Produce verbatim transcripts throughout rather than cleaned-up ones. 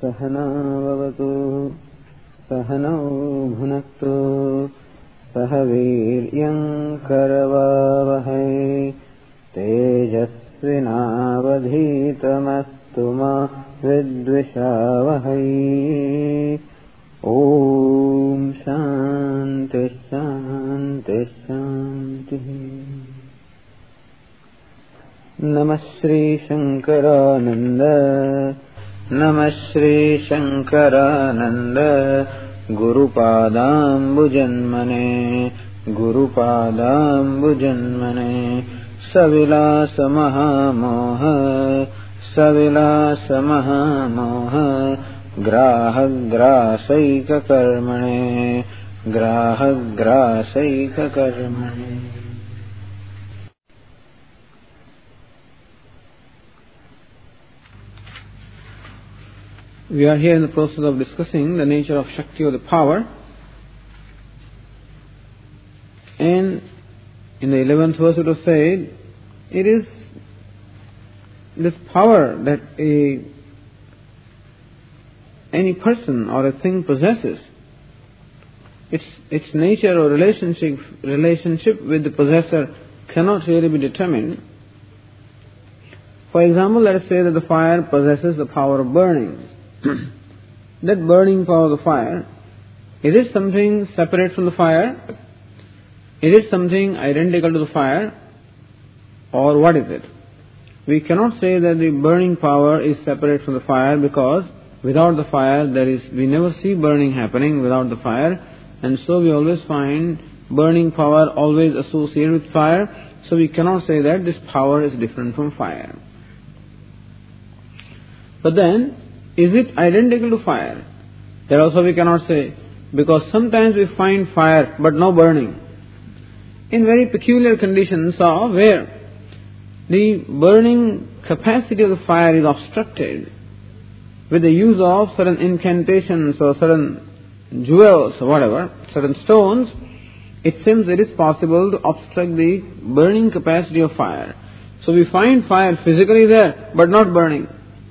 सहना भवतु सहनौ भुनक्तु सह वीर्यं करवावहै तेजस्विनावधीतमस्तु मा विद्विषावहै। ओम शांति शांति शांति। नमः श्री शंकरानंद नमः Shri Shankaranand गुरुपादाम्बुजन्मने गुरुपादाम्बुजन्मने सविलास महामोह सविलास महामोह ग्राहग्रासैककर्मणे ग्राहग्रासैककर्मणे। We are here in the process of discussing the nature of Shakti or the power, and in the eleventh verse it was said, it is this power that a any person or a thing possesses. Its its nature or relationship relationship with the possessor cannot really be determined. For example, let us say that the fire possesses the power of burning. That burning power of the fire, is it something separate from the fire? Is it something identical to the fire? Or what is it? We cannot say that the burning power is separate from the fire, because without the fire there is, we never see burning happening without the fire, and so we always find burning power always associated with fire, so we cannot say that this power is different from fire. But then, is it identical to fire? That also we cannot say, because sometimes we find fire but no burning. In very peculiar conditions of where the burning capacity of the fire is obstructed with the use of certain incantations or certain jewels or whatever, certain stones, it seems it is possible to obstruct the burning capacity of fire. So we find fire physically there but not burning.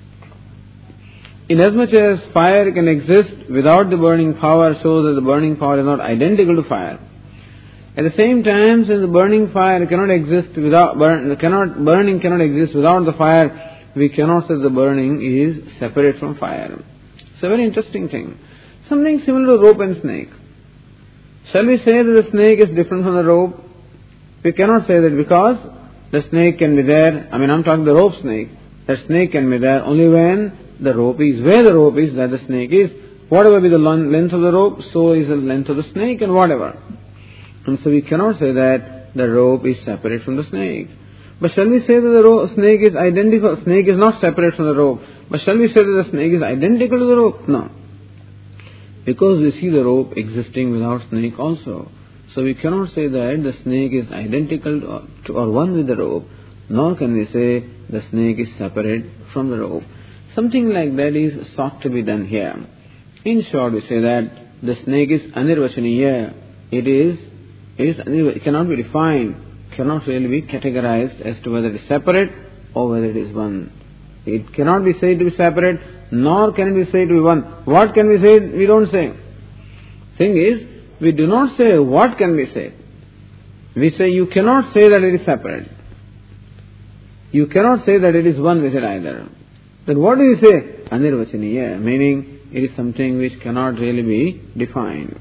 Inasmuch as fire can exist without the burning power, shows that the burning power is not identical to fire. At the same time, since the burning fire cannot exist without burn, cannot burning cannot exist without the fire, we cannot say the burning is separate from fire. It's a very interesting thing. Something similar to rope and snake. Shall we say that the snake is different from the rope? We cannot say that, because the snake can be there. I mean, I'm talking the rope snake. The snake can be there only when the rope is. Where the rope is, that the snake is. Whatever be the length of the rope, so is the length of the snake, and whatever. And so we cannot say that the rope is separate from the snake. But shall we say that the rope, snake is identical? Snake is not separate from the rope. But shall we say that the snake is identical to the rope? No. Because we see the rope existing without snake also. So we cannot say that the snake is identical to, to or one with the rope, nor can we say the snake is separate from the rope. Something like that is sought to be done here. In short, we say that the snake is anirvachaniya. It is, it is it cannot be defined, cannot really be categorized as to whether it is separate or whether it is one. It cannot be said to be separate, nor can it be said to be one. What can we say? We don't say. Thing is, we do not say what can be said. We say you cannot say that it is separate. You cannot say that it is one with it either. Then what do you say? Anirvachaniya, meaning it is something which cannot really be defined.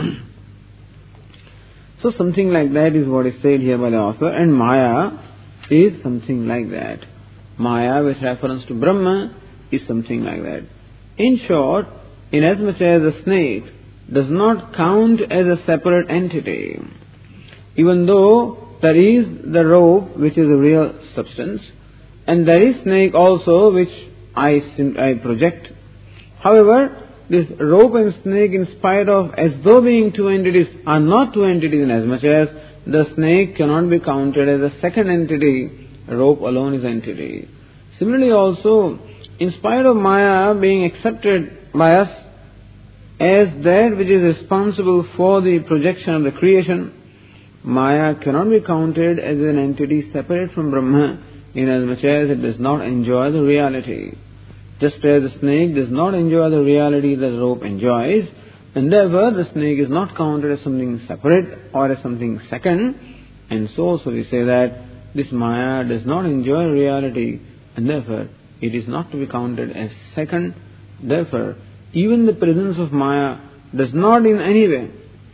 So something like that is what is said here by the author, and Maya is something like that. Maya, with reference to Brahma, is something like that. In short, inasmuch as a snake does not count as a separate entity, even though there is the rope which is a real substance, and there is snake also which I, I project. However, this rope and snake, in spite of as though being two entities, are not two entities, in as much as the snake cannot be counted as a second entity, rope alone is entity. Similarly also, in spite of Maya being accepted by us as that which is responsible for the projection of the creation, Maya cannot be counted as an entity separate from Brahma, inasmuch as it does not enjoy the reality. Just as the snake does not enjoy the reality that the rope enjoys, and therefore the snake is not counted as something separate or as something second, and so also we say that this Maya does not enjoy reality, and therefore it is not to be counted as second. Therefore, even the presence of Maya does not in any way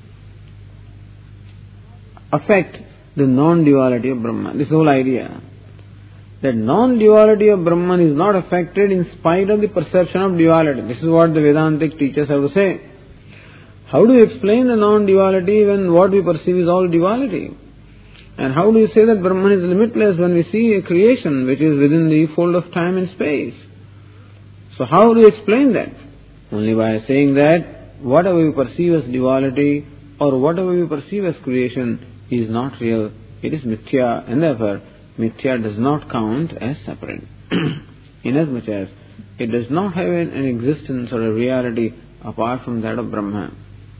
affect the non-duality of Brahman. This whole idea that non-duality of Brahman is not affected in spite of the perception of duality. This is what the Vedantic teachers have to say. How do you explain the non-duality when what we perceive is all duality? And how do you say that Brahman is limitless when we see a creation which is within the fold of time and space? So how do you explain that? Only by saying that whatever we perceive as duality or whatever we perceive as creation is not real. It is mithya, and therefore mithya does not count as separate. Inasmuch as it does not have an existence or a reality apart from that of Brahma.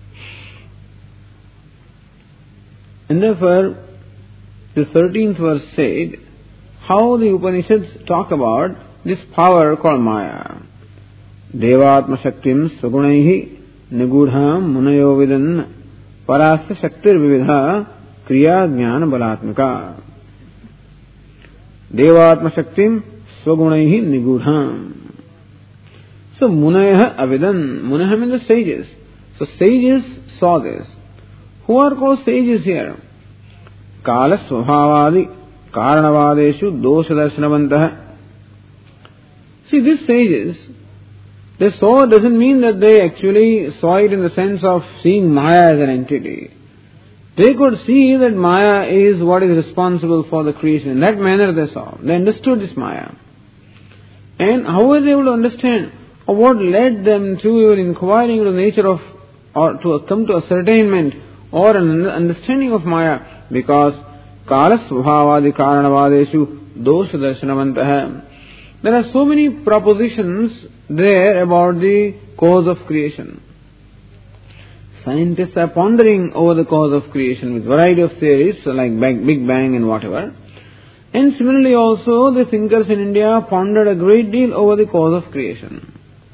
And therefore, the thirteenth verse said how the Upanishads talk about this power called Maya. Devatma Shaktim Svagunaihi Nigudham Munayo Vidan Parasya Shaktir Vividha Kriya Jnana Balatmika. Devatma Shaktim Svagunaihi Nigudham. So Munaya Avidan. Munaya means the sages. So sages saw this. Who are called sages here? Kala Svabhavadi Karanavadeshu Dosha Darshanavantah. See, these sages, they saw doesn't mean that they actually saw it in the sense of seeing Maya as an entity. They could see that Maya is what is responsible for the creation. In that manner they saw. They understood this Maya. And how were they able to understand? Or what led them to even inquiring into the nature of, or to come to ascertainment or an understanding of Maya? Because Kala Svabhavadi Karanavadeshu Dosha Darshanavantah. There are so many propositions there about the cause of creation. Scientists are pondering over the cause of creation with variety of theories like Big Bang and whatever. And similarly also the thinkers in India pondered a great deal over the cause of creation.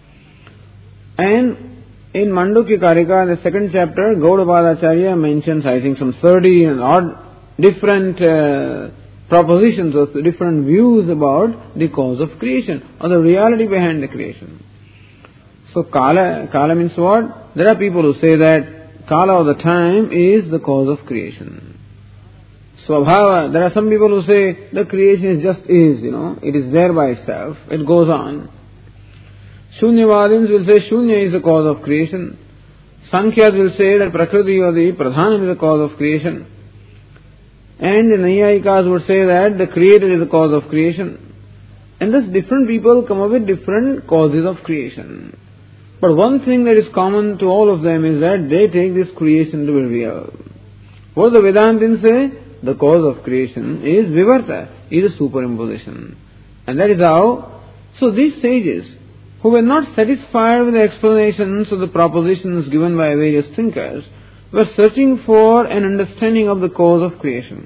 And in Mandukya Karika, the second chapter, Gaudapadacharya mentions, I think, some thirty and odd different uh, propositions or different views about the cause of creation or the reality behind the creation. So Kala, Kala means what? There are people who say that Kala of the time is the cause of creation. Swabhava, there are some people who say the creation is just is, you know, it is there by itself, it goes on. Shunyavadins will say Shunya is the cause of creation. Sankhyas will say that Prakriti or the Pradhanam is the cause of creation. And the Naiyayikas would say that the Creator is the cause of creation. And thus different people come up with different causes of creation. But one thing that is common to all of them is that they take this creation to be real. What the Vedantins say? The cause of creation is Vivarta, is a superimposition. And that is how, so these sages, who were not satisfied with the explanations of the propositions given by various thinkers, were searching for an understanding of the cause of creation.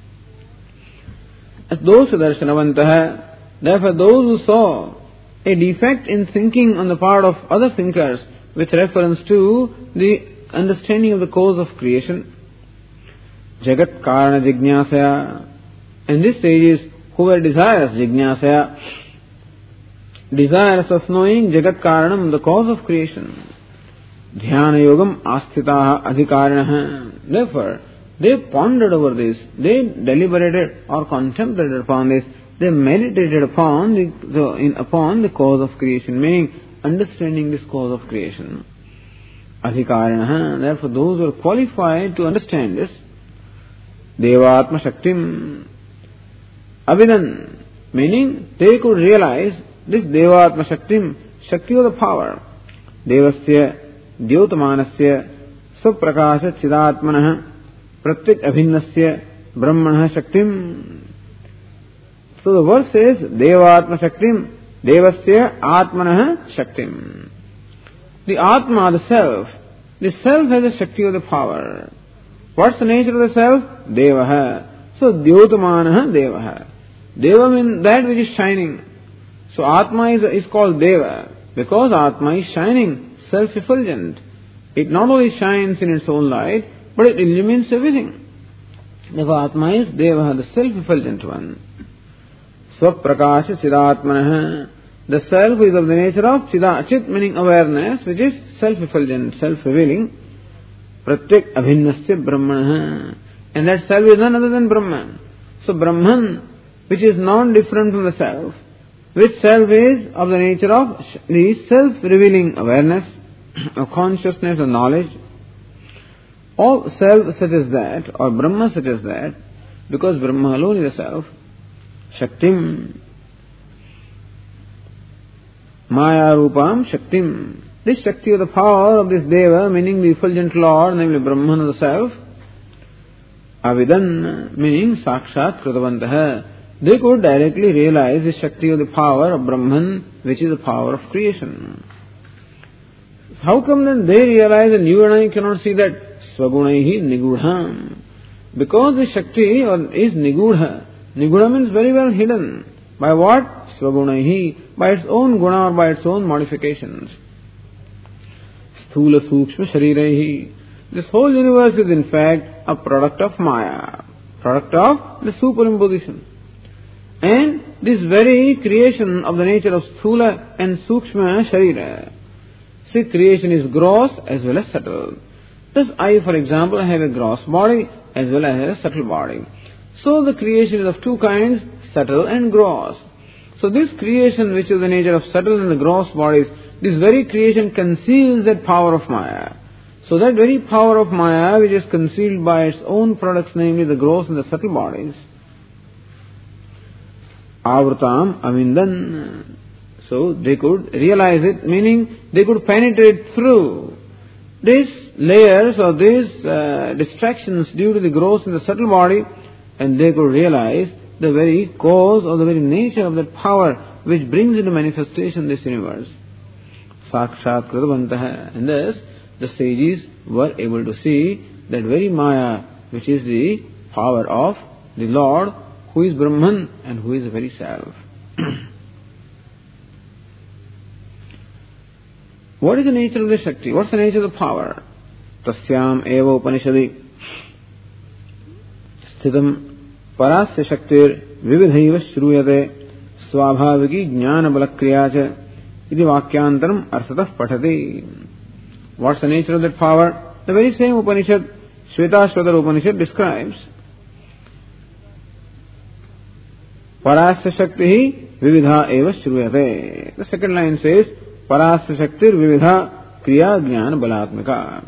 As those darshanavantah, therefore those who saw a defect in thinking on the part of other thinkers with reference to the understanding of the cause of creation, Jagat Karana Jijñāsaya, and these sages who were desirous Jijñāsaya, desirous of knowing Jagat Karanam, the cause of creation. Dhyana Yogam Asthitaha Adhikarinaha. Therefore, they pondered over this, they deliberated or contemplated upon this, they meditated upon the, the in, upon the cause of creation, meaning understanding this cause of creation. Adhikarinaha. Therefore, those who are qualified to understand this, Devatma Shaktim Avidan, meaning they could realize this Devatma Shaktim, Shakti of the power, Devasya Dyotamanasya Saprakasha Chidatmanaha Pratyek Abhinnasya Brahmanaha Shaktim. So the verse says Devatma Shaktim, Devasya Atmanaha Shaktim. The Atma, the self, the self has a Shakti of the power. What's the nature of the self? Devaha. So Dyotamanaha Devaha. Deva means that which is shining. So Atma is, is called Deva because Atma is shining, self-effulgent. It not only shines in its own light, but it illumines everything. Therefore Atma is Deva, the self-effulgent one. Swaprakasha Chidatmanah. The self is of the nature of Chida, Chit meaning awareness, which is self-effulgent, self-revealing. Pratyak abhinnasya Brahmanah. And that self is none other than Brahman. So Brahman, which is non-different from the self, which self is of the nature of the self-revealing awareness, of consciousness or knowledge, or self such as that, or Brahma such as that, because Brahma alone is a self, Shaktim, Maya Rupam Shaktim. This Shakti or the power of this Deva, meaning the effulgent Lord, namely Brahman or the self, Avidan, meaning Sakshat Kritavantaha. They could directly realize the Shakti or the power of Brahman, which is the power of creation. How come then they realize and you and I cannot see that? Swagunaihi Nigudham. Because the Shakti is Nigudha. Nigudha means very well hidden. By what? Swagunaihi. By its own guna or by its own modifications. Sthula Sukshma Shariraihi. This whole universe is in fact a product of Maya. Product of the superimposition. And this very creation of the nature of Sthula and Sukshma Sharira. See, creation is gross as well as subtle. Thus I, for example, have a gross body as well as a subtle body. So the creation is of two kinds, subtle and gross. So this creation, which is the nature of subtle and the gross bodies, this very creation conceals that power of Maya. So that very power of Maya, which is concealed by its own products, namely the gross and the subtle bodies, Avrutam Avindan. So they could realize it, meaning they could penetrate through these layers or these uh, distractions due to the gross and the subtle body, and they could realize the very cause or the very nature of that power which brings into manifestation this universe. Sakshat Kritavantaha. And thus the sages were able to see that very Maya, which is the power of the Lord, who is Brahman and who is the very self. What is the nature of the Shakti? What's the nature of the power? Tasyam eva Upanishadi Sthidam Parasya Shaktir Vividhaiva Shruyate Swabhaviki Jnana Balakriyacha Iti Vakyantaram Arsatah Pathati. What's the nature of that power? The very same Upanishad, Shvetashvatara Upanishad describes. Parasya Shakti Vividha eva Shruyate. The second line says, Parasya Shaktir Vividha Kriya Jnana Balatmika.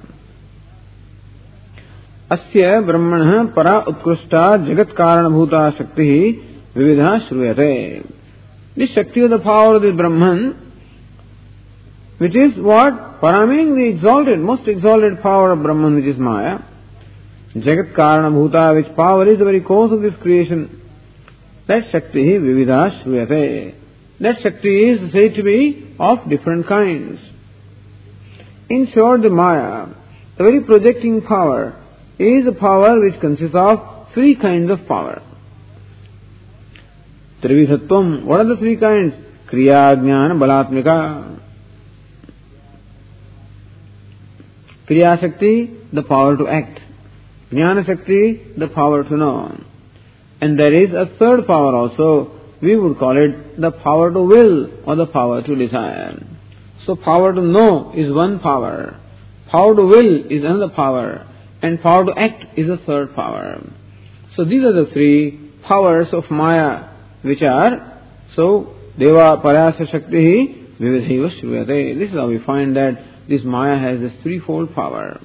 Asya Brahmanah Para Utkrishta Jagat Karana Bhuta Shakti Vividha Shruyate. This Shakti of the power of this Brahman, which is what? Para meaning the exalted, most exalted power of Brahman, which is Maya. Jagat Karana Bhuta, which power is the very cause of this creation. That Shakti Vividha Shruyate. That Shakti is said to be of different kinds. In short, the Maya, the very projecting power, is a power which consists of three kinds of power. Trividhatvam. What are the three kinds? Kriya, Jnana, Balatmika. Kriya Shakti, the power to act. Jnana Shakti, the power to know. And there is a third power also. We would call it the power to will or the power to desire. So power to know is one power. Power to will is another power. And power to act is a third power. So these are the three powers of Maya, which are, so, Deva Parasya Shakti Vividhaiva Shruyate. This is how we find that this Maya has this threefold power.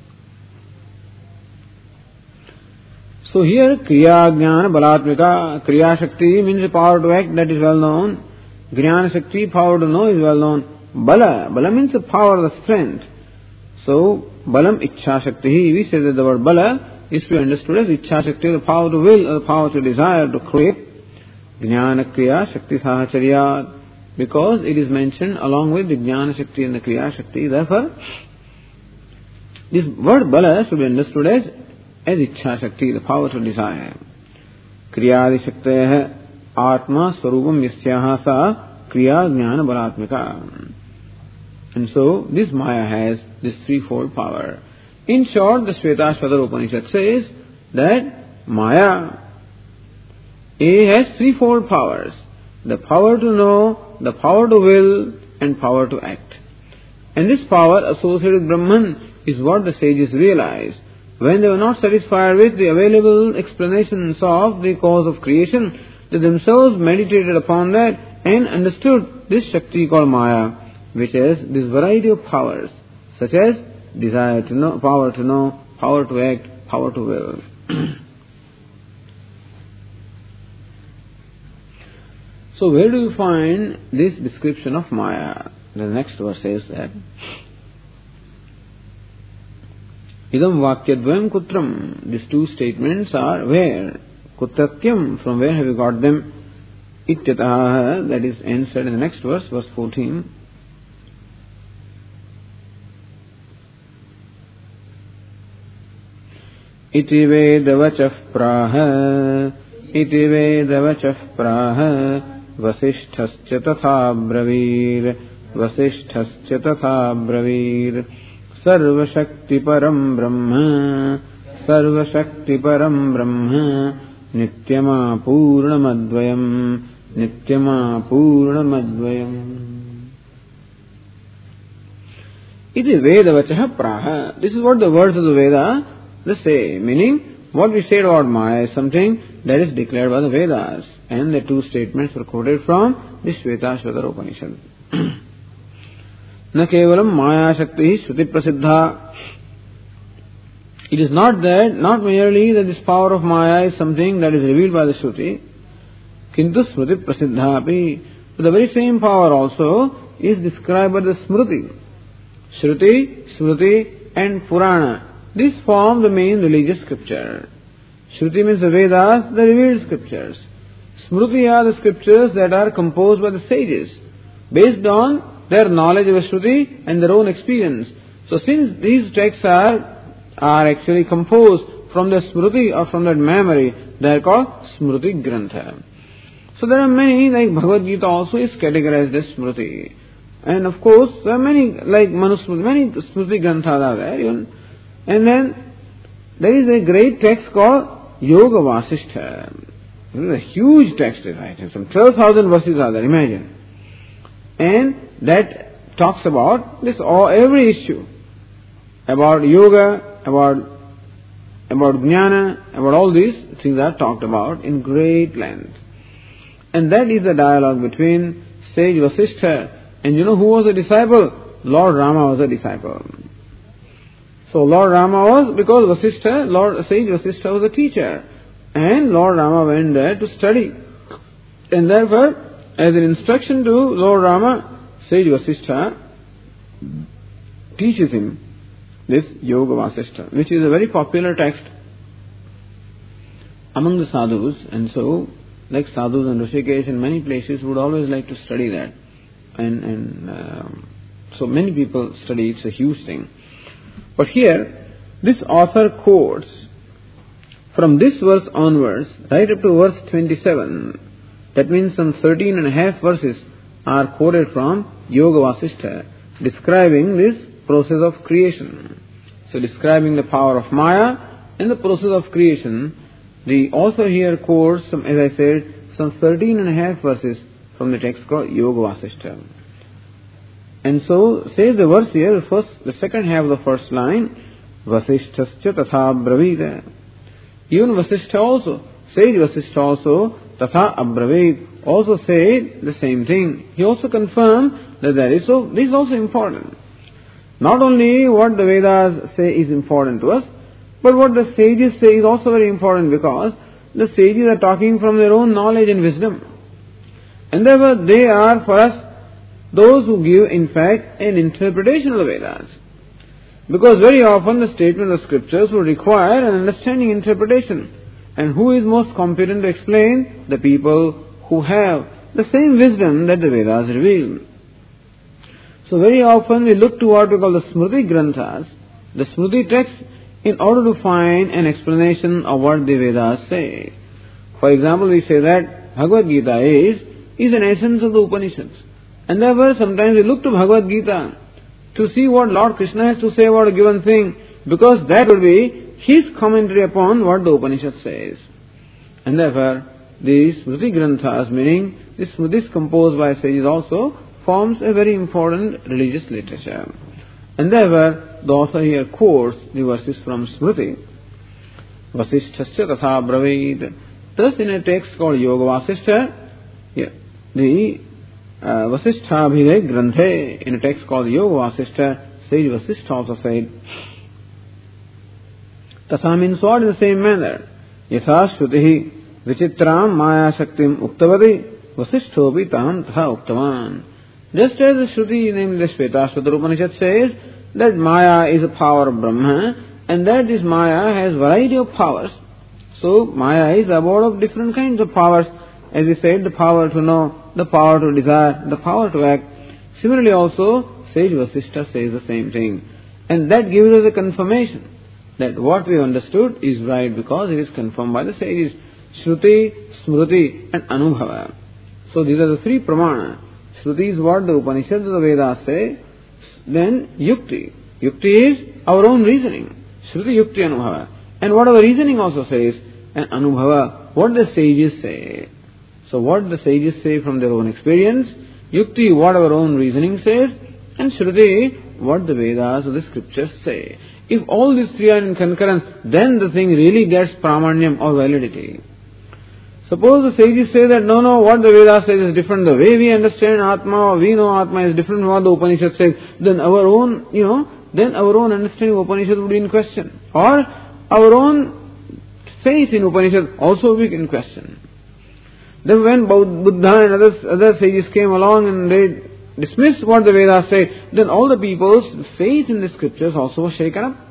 So here, Kriya, Jnana, Balatmika. Kriya Shakti means the power to act, that is well known. Jnana Shakti, power to know, is well known. Bala, Bala means the power, the strength. So, Balam Ichha Shakti. We say that the word Bala is to be understood as Ichha Shakti, the power to will, or the power to desire, to create. Jnana Kriya Shakti Sahacharya. Because it is mentioned along with the Jnana Shakti and the Kriya Shakti. Therefore, this word Bala should be understood as as Ichha Shakti, the power to desire. Kriyadi Shakteha Atma Swarupam Yasyaha Sa Kriya Jnana Balatmika. And so, this Maya has this threefold power. In short, the Shvetashvatara Upanishad says that Maya A has threefold powers. The power to know, the power to will, and power to act. And this power associated with Brahman is what the sages realized. When they were not satisfied with the available explanations of the cause of creation, they themselves meditated upon that and understood this Shakti called Maya, which has this variety of powers, such as desire to know, power to know, power to act, power to will. So where do you find this description of Maya? The next verse says that Idam Vakyadvayam Kutram. These two statements are where? Kutratyam, from where have you got them? Ityataha, that is answered in the next verse, verse fourteen. Iti vedavachah praha, iti vedavachah praha, vasishthascha tatha bravir, vasishthascha tatha bravir, sarvashakti param brahma, sarvashakti param brahma, nityama purnamadvayam, nityama purnamadvayam. Iti vedavachah praha. This is what the words of the Veda they say, meaning what we said about Maya is something that is declared by the Vedas, and the two statements were quoted from the Shvetashvatara Upanishad. Na kevalam Maya Shakti Shruti Prasiddha. It is not that, not merely that this power of Maya is something that is revealed by the Shruti, kintu Smriti Prasiddha api. But the very same power also is described by the Smriti. Shruti, Smriti and Purana. These form the main religious scripture. Shruti means the Vedas, the revealed scriptures. Smriti are the scriptures that are composed by the sages, based on their knowledge of Shruti and their own experience. So since these texts are, are actually composed from the Smriti or from that memory, they are called Smriti Grantha. So there are many, like Bhagavad Gita also is categorized as Smriti. And of course, there are many, like Manusmriti, many Smriti Granthas are there. Even And then there is a great text called Yoga Vasishtha. It is a huge text, right? Some twelve thousand verses are there, imagine. And that talks about this all, every issue. About yoga, about, about jnana, about all these things are talked about in great length. And that is the dialogue between sage Vasishtha. And you know who was a disciple? Lord Rama was a disciple. So Lord Rama was, because Vasishtha, Lord Sage Vasishtha was a teacher, and Lord Rama went there to study. And therefore, as an instruction to Lord Rama, Sage Vasishtha teaches him this Yoga Vasishtha, which is a very popular text among the sadhus. And so, like sadhus and Rishikesh in many places would always like to study that. And, and um, so many people study, it's a huge thing. But here, this author quotes from this verse onwards, right up to verse twenty-seven. That means some thirteen and a half verses are quoted from Yoga Vasishtha, describing this process of creation. So describing the power of Maya and the process of creation. The author here quotes, some, as I said, some thirteen and a half verses from the text called Yoga Vasishtha. And so, says the verse here, the first, the second half of the first line, Vasishthascha tatha abravita. Even Vasishtha also, sage Vasishtha also, tatha abravit, also said the same thing. He also confirmed that that is so, this is also important. Not only what the Vedas say is important to us, but what the sages say is also very important, because the sages are talking from their own knowledge and wisdom. And therefore they are for us those who give, in fact, an interpretation of the Vedas. Because very often the statement of the scriptures will require an understanding interpretation. And who is most competent to explain? The people who have the same wisdom that the Vedas reveal. So very often we look to what we call the Smriti Granthas, the Smriti texts, in order to find an explanation of what the Vedas say. For example, we say that Bhagavad Gita is is an essence of the Upanishads. And therefore sometimes we look to Bhagavad Gita to see what Lord Krishna has to say about a given thing, because that will be his commentary upon what the Upanishad says. And therefore these Smriti Granthas, meaning the Smritis composed by sages also, forms a very important religious literature. And therefore the author here quotes the verses from Smriti. Vasishthasya tatha braveed. Thus in a text called Yoga Vasishtha, yeah, the uh, Vasishthabhide Granthe, in a text called Yoga Vasishtha, sage Vasishtha also said, Tatha means what? In the same manner. Yatha Shruti Vichitram Maya Shaktim Uktavadi Vasishthobi Tam Tatha Uktavan. Just as the Shruti, namely the Shvetashvatara Upanishad says that Maya is a power of Brahma, and that this Maya has variety of powers. So Maya is the abode of different kinds of powers. As we said, the power to know, the power to desire, the power to act. Similarly also, sage Vasishtha says the same thing. And that gives us a confirmation that what we understood is right, because it is confirmed by the sages. Shruti, Smriti and Anubhava. So these are the three pramana. Shruti is what the Upanishads of the Vedas say. Then Yukti. Yukti is our own reasoning. Shruti, Yukti, Anubhava. And what our reasoning also says. And Anubhava, what the sages say. So what the sages say from their own experience. Yukti, what our own reasoning says. And Shruti, what the Vedas or the scriptures say. If all these three are in concurrence, then the thing really gets pramanyam or validity. Suppose the sages say that no, no, what the Vedas says is different. The way we understand Atma or we know Atma is different from what the Upanishad says. Then our own, you know, then our own understanding of Upanishad would be in question. Or our own faith in Upanishad also would be in question. Then when Buddha and others, other sages came along and they dismissed what the Vedas say, then all the people's faith in the scriptures also was shaken up.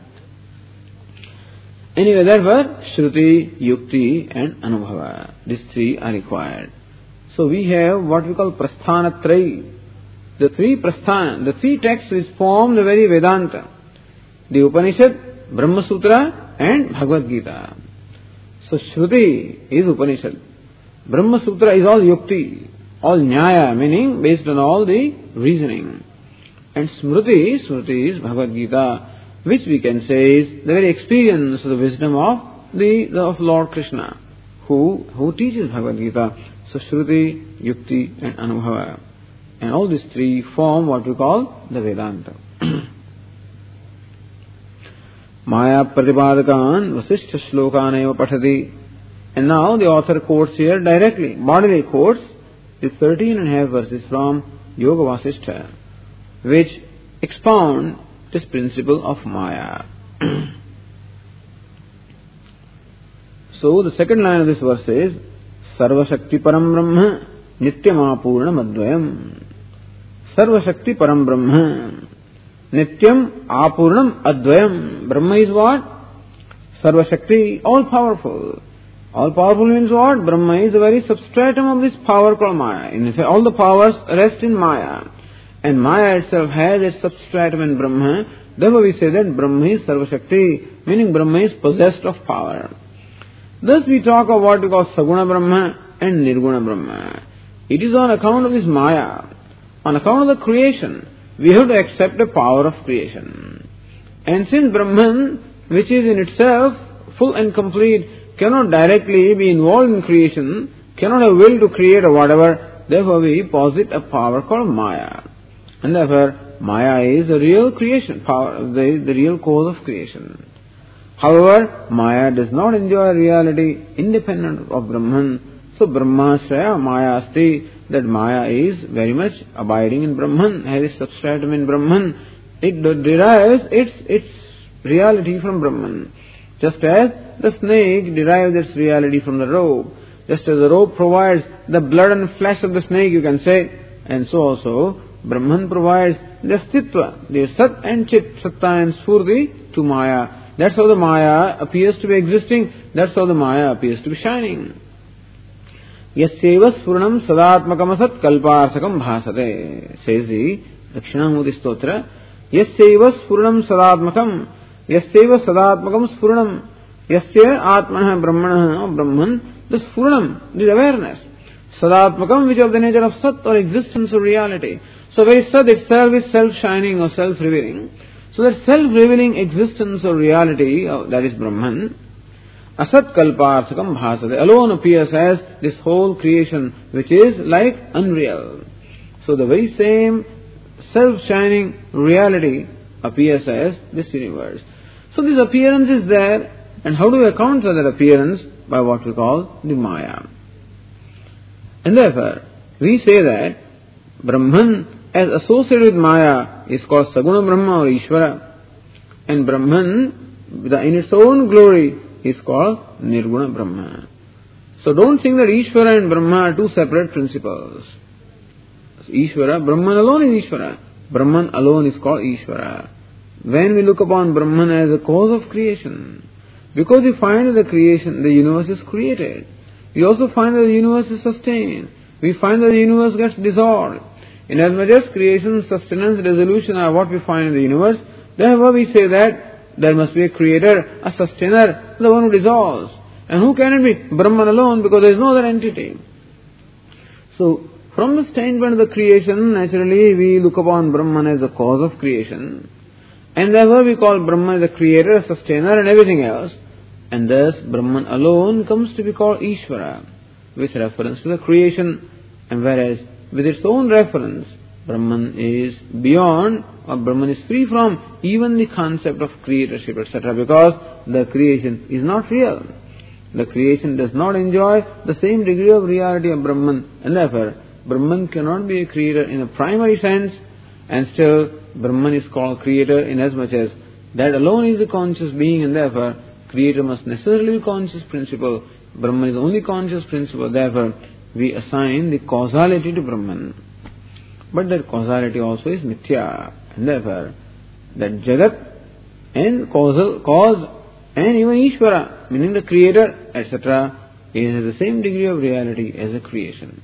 Anyway, therefore, Shruti, Yukti and Anubhava. These three are required. So we have what we call Prasthanatrayi. The three Prasthana, the three texts which form the very Vedanta. The Upanishad, Brahma Sutra and Bhagavad Gita. So Shruti is Upanishad. Brahma Sutra is all Yukti, all Nyaya, meaning based on all the reasoning. And Smriti, Smriti is Bhagavad Gita, which we can say is the very experience of the wisdom of the, the of Lord Krishna, who who teaches Bhagavad Gita. So Shruti, Yukti and Anubhava. And all these three form what we call the Vedanta. Maya Pratipadakan Vasishtha Shlokan eva Pathati. And now the author quotes here directly, bodily quotes the thirteen and a half verses from Yoga Vasishtha, which expound this principle of Maya. So the second line of this verse is Sarva Shakti Param Brahma Nityam Apurnam Advayam. Sarva Shakti Param Brahma Nityam Apurnam Advayam. Brahma is what? Sarva Shakti, all powerful. All powerful means what? Brahma is the very substratum of this power called Maya. In fact, all the powers rest in Maya. And Maya itself has its substratum in Brahma. Therefore we say that Brahma is Sarva Shakti, meaning Brahma is possessed of power. Thus we talk of what we call Saguna Brahma and Nirguna Brahma. It is on account of this Maya, on account of the creation, we have to accept the power of creation. And since Brahman, which is in itself full and complete, cannot directly be involved in creation, cannot have will to create or whatever, therefore we posit a power called Maya. And therefore, Maya is the real creation, power, the, the real cause of creation. However, Maya does not enjoy reality independent of Brahman. So Brahmashraya Maya asti, that Maya is very much abiding in Brahman, has its substratum in Brahman. It derives its, its reality from Brahman. Just as the snake derives its reality from the rope. Just as the rope provides the blood and flesh of the snake, you can say, and so also Brahman provides the Stitva, the Sat and Chit, Satta and Spurti to Maya. That's how the Maya appears to be existing. That's how the Maya appears to be shining. Yasyeva Spuranam Sadatmakam Asat Kalparsakam Bhasate, says the Dakshinamurti Stotra. Yasyeva Spuranam Sadatmakam, Yasyeva Sadatmakam Spuranam, Yasya Atmana Brahmana Brahman, the Spuranam, this awareness. Sadatmakam, which is of the nature of Sat or existence or reality. So very Sat itself is self-shining or self-revealing. So that self-revealing existence or reality, uh, that is Brahman, Asat Kalparthakam Bhasade, alone appears as this whole creation which is like unreal. So the very same self-shining reality appears as this universe. So this appearance is there, and how do we account for that appearance? By what we call the Maya. And therefore, we say that Brahman as associated with Maya is called Saguna Brahma or Ishvara, and Brahman in its own glory is called Nirguna Brahma. So don't think that Ishvara and Brahma are two separate principles. Ishvara, Brahman alone is Ishvara. Brahman alone is called Ishvara. When we look upon Brahman as a cause of creation, because we find that the creation, the universe is created, we also find that the universe is sustained. We find that the universe gets dissolved. Inasmuch as creation, sustenance, resolution are what we find in the universe, therefore we say that there must be a creator, a sustainer, the one who dissolves. And who can it be? Brahman alone, because there is no other entity. So, from the standpoint of the creation, naturally we look upon Brahman as the cause of creation. And therefore we call Brahman the creator, a sustainer and everything else. And thus Brahman alone comes to be called Ishvara, with reference to the creation. And whereas with its own reference, Brahman is beyond, or Brahman is free from even the concept of creatorship, et cetera, because the creation is not real. The creation does not enjoy the same degree of reality of Brahman, and therefore Brahman cannot be a creator in a primary sense, and still Brahman is called creator inasmuch as that alone is the conscious being, and therefore creator must necessarily be conscious principle. Brahman is the only conscious principle, therefore we assign the causality to Brahman. But that causality also is mithya, and therefore that Jagat and causal cause and even Ishvara, meaning the creator, et cetera, is the same degree of reality as a creation.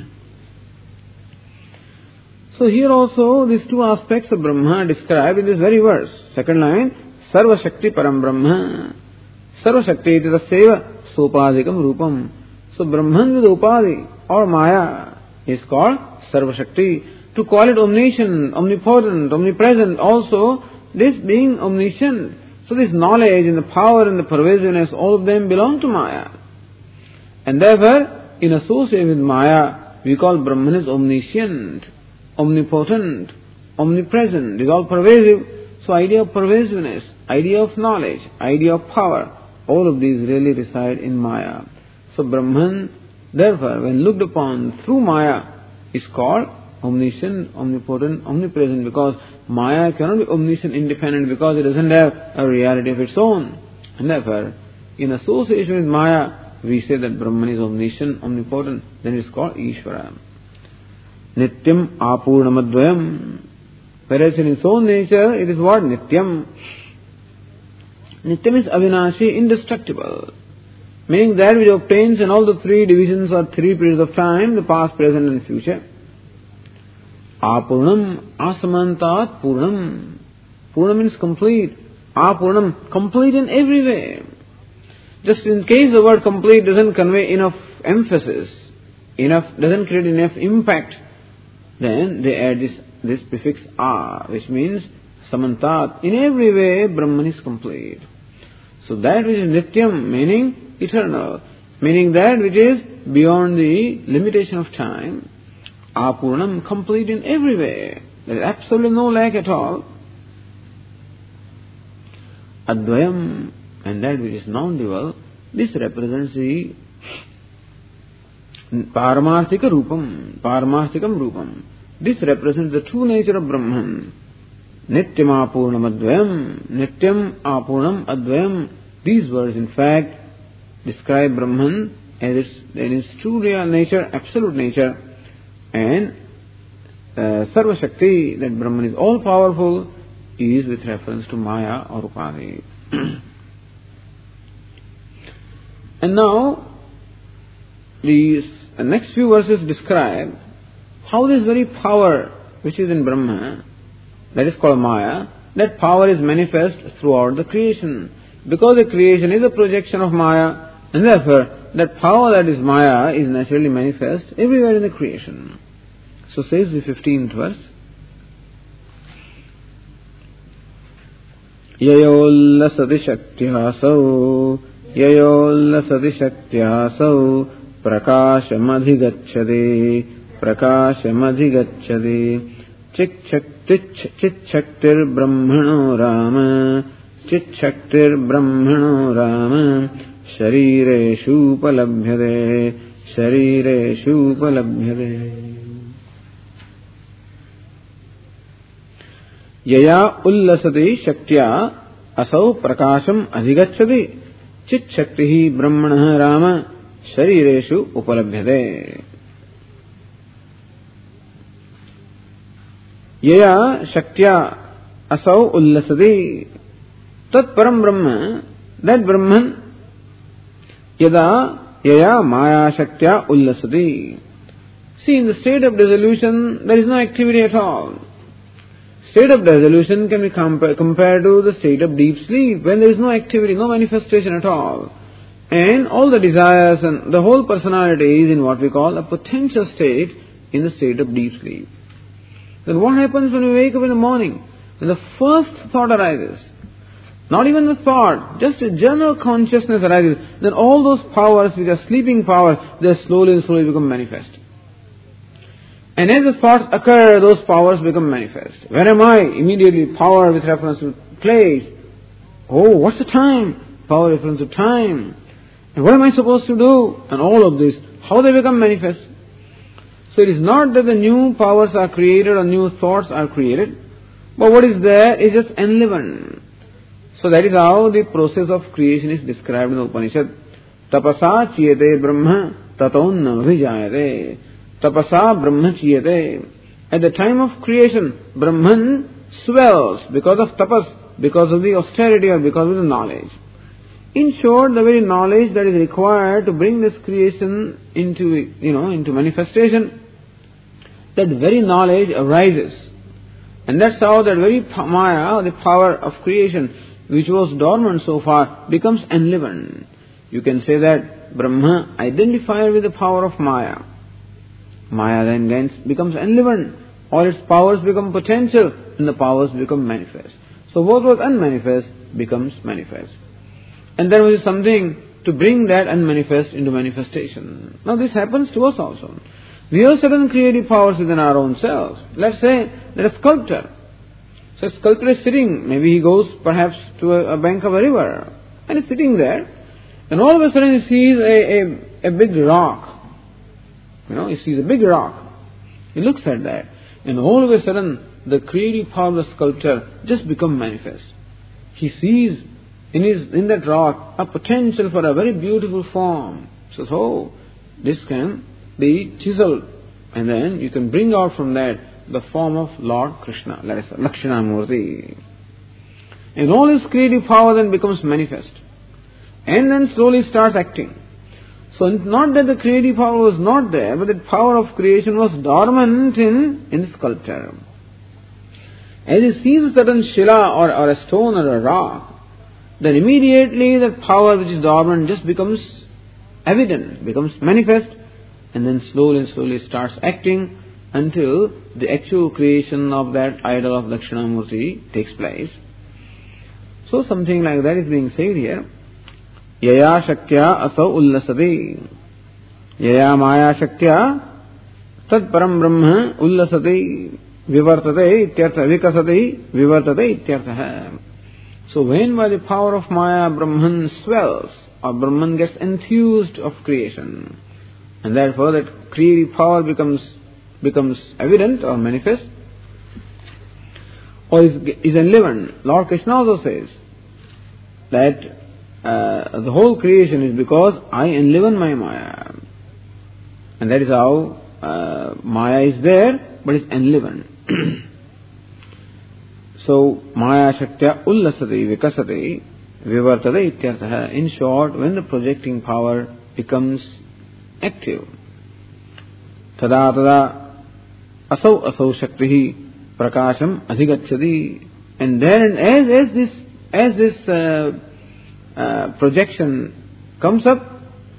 So here also these two aspects of Brahma are described in this very verse. Second line, Sarva Shakti Param Brahma. Sarva Shakti is the Seva Sopadikam Rupam. So Brahman with Upadi or Maya is called Sarva Shakti. To call it omniscient, omnipotent, omnipresent, also this being omniscient. So this knowledge and the power and the pervasiveness, all of them belong to Maya. And therefore, in association with Maya, we call Brahman as omniscient, omnipotent, omnipresent, is all pervasive. So idea of pervasiveness, idea of knowledge, idea of power, all of these really reside in Maya. So Brahman, therefore, when looked upon through Maya, is called omniscient, omnipotent, omnipresent, because Maya cannot be omniscient independent because it doesn't have a reality of its own. And therefore, in association with Maya, we say that Brahman is omniscient, omnipotent, then it is called Ishvara. Nityam apurnamadvayam. Whereas in its own nature, it is what? Nityam. Nityam is avinashi, indestructible. Meaning that which obtains in all the three divisions or three periods of time, the past, present and future. Apurnam, asamantat purnam. Purnam means complete. Apurnam, complete in every way. Just in case the word complete doesn't convey enough emphasis, enough, doesn't create enough impact, then they add this, this prefix a, which means samantat. In every way, Brahman is complete. So that which is nityam, meaning eternal, meaning that which is beyond the limitation of time, apurnam, complete in every way. There is absolutely no lack at all. Advayam, and that which is non-dual, this represents the Paramarthika Rupam, Paramarthikam Rupam. This represents the true nature of Brahman. Nityam apurnam advayam, Nityam apurnam advayam. These words in fact describe Brahman as its, in its true real nature, absolute nature, and uh, Sarva Shakti, that Brahman is all powerful, is with reference to Maya or Upadi. And now, these the next few verses describe how this very power which is in Brahma, that is called Maya, that power is manifest throughout the creation. Because the creation is a projection of Maya, And therefore, that power that is Maya is naturally manifest everywhere in the creation. So says the fifteenth verse. Yayollasati shaktyasau Yayollasati shaktyasau Prakashamadhigacchade Prakashamadhigacchade Chit-shaktir brahmano Rama Chit-shaktir brahmano Rama Sharireshu palabhyade Sharireshu palabhyade. Yaya ullasati shaktya asau prakasham adhigacchati Chit shaktihi brahmanah Rama Sharireshu upalabhyade. Yaya shaktya asau ullasati tat param brahma, that Brahman yada yaya maya shaktya ullasati. See, in the state of dissolution there is no activity at all. State of dissolution can be compa- compared to the state of deep sleep, when there is no activity, no manifestation at all. And all the desires and the whole personality is in what we call a potential state, in the state of deep sleep. Then what happens when we wake up in the morning? When the first thought arises, not even the thought, just a general consciousness arises, then all those powers which are sleeping powers, they slowly and slowly become manifest. And as the thoughts occur, those powers become manifest. Where am I? Immediately power with reference to place. Oh, what's the time? Power with reference to time. And what am I supposed to do? And all of this, how they become manifest. So it is not that the new powers are created or new thoughts are created, but what is there is just enlivened. So that is how the process of creation is described in the Upanishad. Tapasa chiyate brahma tatonna vijayate. Tapasa brahma chiyate. At the time of creation, Brahman swells because of tapas, because of the austerity or because of the knowledge. In short, the very knowledge that is required to bring this creation into, you know, into manifestation, that very knowledge arises. And that's how that very Maya, the power of creation, which was dormant so far, becomes enlivened. You can say that Brahma identified with the power of Maya. Maya then again becomes enlivened. All its powers become potential and the powers become manifest. So what was unmanifest becomes manifest. And there was something to bring that unmanifest into manifestation. Now this happens to us also. We have certain creative powers within our own selves. Let's say there is a sculptor. So a sculptor is sitting, maybe he goes perhaps to a, a bank of a river and is sitting there, and all of a sudden he sees a, a, a big rock. You know, he sees a big rock. He looks at that, and all of a sudden the creative power of the sculptor just becomes manifest. He sees in his in that rock a potential for a very beautiful form. So, so this can be chiseled, and then you can bring out from that the form of Lord Krishna, that is Lakshanamurti. And all his creative power then becomes manifest, and then slowly starts acting. So it's not that the creative power was not there, but the power of creation was dormant in, in the sculptor. As he sees a certain shila or, or a stone or a rock, then immediately that power which is dormant just becomes evident, becomes manifest, and then slowly and slowly starts acting until the actual creation of that idol of Dakshinamurti takes place. So something like that is being said here. Yaya shakya asau ullasati. Yaya maya shakya tad param brahma ullasati vivartate ityartha vikasati vivartate ityartha. So when by the power of Maya Brahman swells, or Brahman gets enthused of creation, and therefore that creative power becomes becomes evident or manifest, or is, is enlivened. Lord Krishna also says that uh, the whole creation is because I enliven my Maya. And that is how uh, Maya is there, but it's enlivened. So, Maya Shaktya Ullasati Vikasati Vivartate Ityartha. In short, when the projecting power becomes active, Tada Tada Asau Asau Shaktihi Prakasham Adhigacchati. And then as, as this as this uh, uh, projection comes up,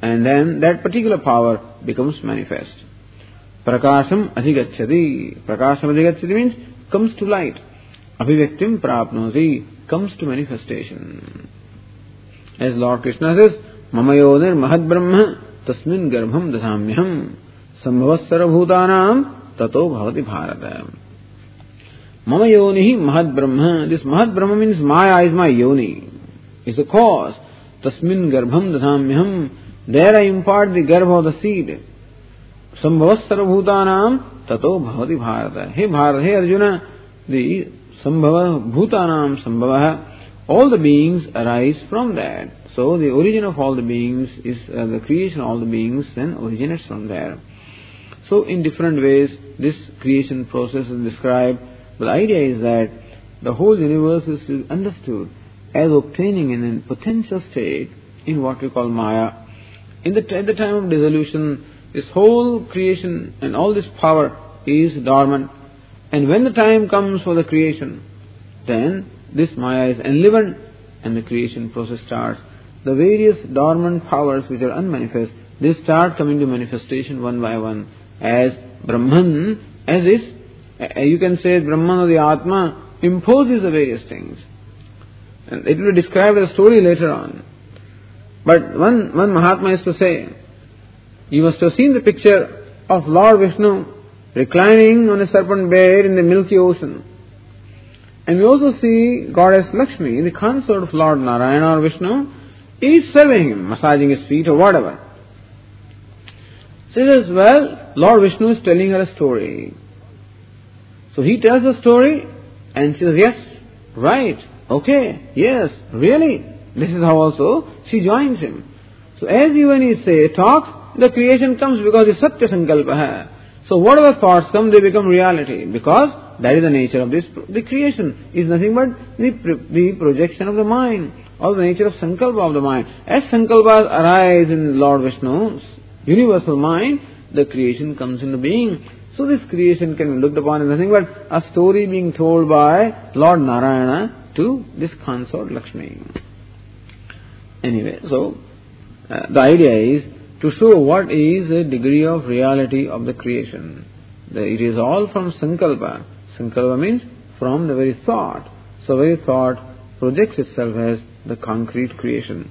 and then that particular power becomes manifest. Prakasham adhigacchati. Prakasham adhigacchati means comes to light. Abhivyaktim prapnoti, comes to manifestation. As Lord Krishna says, Mamayonir mahad brahma tasmin garbham dadhamyam sambhavassara bhutanam tato bhavati bharata. Mamayonihi mahad brahma. This mahad brahma means Maya is my yoni, is the cause. Tasmin garbham dadhamyam. There I impart the garbha of the seed. Sambhavassara bhutanam tato bhavati bharata. Hey Bharata, hey Arjuna, the sambhava bhutanam sambhava, all the beings arise from that. So the origin of all the beings is uh, the creation of all the beings then originates from there. So in different ways this creation process is described. But the idea is that the whole universe is understood as obtaining in a potential state in what we call Maya. In the, at the time of dissolution, this whole creation and all this power is dormant. And when the time comes for the creation, then this Maya is enlivened and the creation process starts. The various dormant powers which are unmanifest, they start coming to manifestation one by one. As Brahman, as is, you can say Brahman or the Atma imposes the various things. And it will be described as a story later on. But one, one Mahatma used to say, you must have seen the picture of Lord Vishnu reclining on a serpent bed in the milky ocean. And we also see Goddess Lakshmi, the consort of Lord Narayana or Vishnu, is serving him, massaging his feet or whatever. She says, well, Lord Vishnu is telling her a story. So he tells a story and she says, yes, right, okay, yes, really. This is how also she joins him. So as you when he say, talks, the creation comes because it's Satya Sankalpa hai. So whatever thoughts come, they become reality because that is the nature of this. The creation is nothing but the, the projection of the mind or the nature of Sankalpa of the mind. As Sankalpas arise in Lord Vishnu's universal mind, the creation comes into being. So this creation can be looked upon as nothing but a story being told by Lord Narayana to this consort Lakshmi. Anyway, so uh, the idea is to show what is the degree of reality of the creation. The, it is all from Sankalpa. Sankalpa means from the very thought. So very thought projects itself as the concrete creation.